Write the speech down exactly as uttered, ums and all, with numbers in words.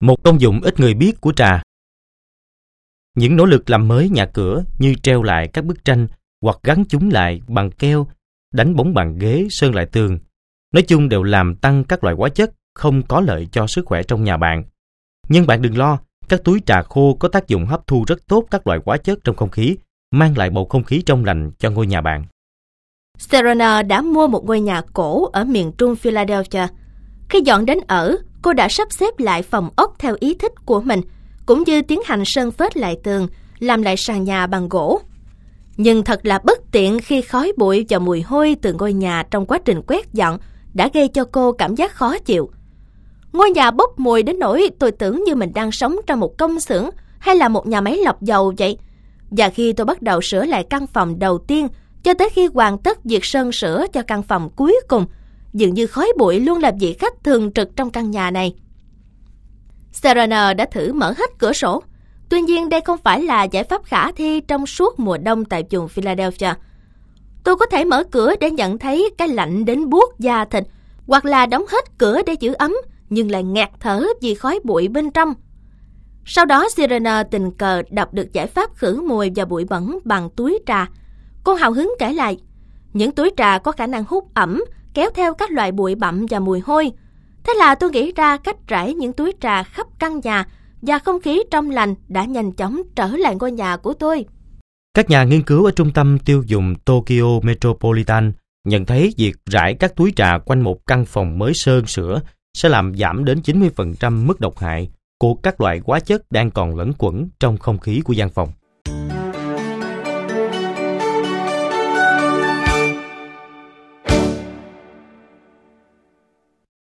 Một công dụng ít người biết của trà. Những nỗ lực làm mới nhà cửa như treo lại các bức tranh hoặc gắn chúng lại bằng keo, đánh bóng bàn ghế, sơn lại tường, nói chung đều làm tăng các loại hóa chất không có lợi cho sức khỏe trong nhà bạn. Nhưng bạn đừng lo, các túi trà khô có tác dụng hấp thu rất tốt các loại hóa chất trong không khí, mang lại bầu không khí trong lành cho ngôi nhà bạn. Serena đã mua một ngôi nhà cổ ở miền trung Philadelphia. Khi dọn đến ở, cô đã sắp xếp lại phòng ốc theo ý thích của mình, cũng như tiến hành sơn phết lại tường, làm lại sàn nhà bằng gỗ. Nhưng thật là bất tiện khi khói bụi và mùi hôi từ ngôi nhà trong quá trình quét dọn đã gây cho cô cảm giác khó chịu. Ngôi nhà bốc mùi đến nỗi tôi tưởng như mình đang sống trong một công xưởng hay là một nhà máy lọc dầu vậy. Và khi tôi bắt đầu sửa lại căn phòng đầu tiên, cho tới khi hoàn tất việc sơn sửa cho căn phòng cuối cùng, dường như khói bụi luôn là vị khách thường trực trong căn nhà này. Serena đã thử mở hết cửa sổ. Tuy nhiên đây không phải là giải pháp khả thi trong suốt mùa đông tại vùng Philadelphia. Tôi có thể mở cửa để nhận thấy cái lạnh đến buốt da thịt, hoặc là đóng hết cửa để giữ ấm, nhưng lại ngạt thở vì khói bụi bên trong. Sau đó Serena tình cờ đọc được giải pháp khử mùi và bụi bẩn bằng túi trà. Cô hào hứng kể lại, những túi trà có khả năng hút ẩm, kéo theo các loại bụi bặm và mùi hôi. Thế là tôi nghĩ ra cách trải những túi trà khắp căn nhà, và không khí trong lành đã nhanh chóng trở lại ngôi nhà của tôi. Các nhà nghiên cứu ở trung tâm tiêu dùng Tokyo Metropolitan nhận thấy việc rải các túi trà quanh một căn phòng mới sơn sửa sẽ làm giảm đến chín mươi phần trăm mức độc hại của các loại hóa chất đang còn lẫn quẩn trong không khí của gian phòng.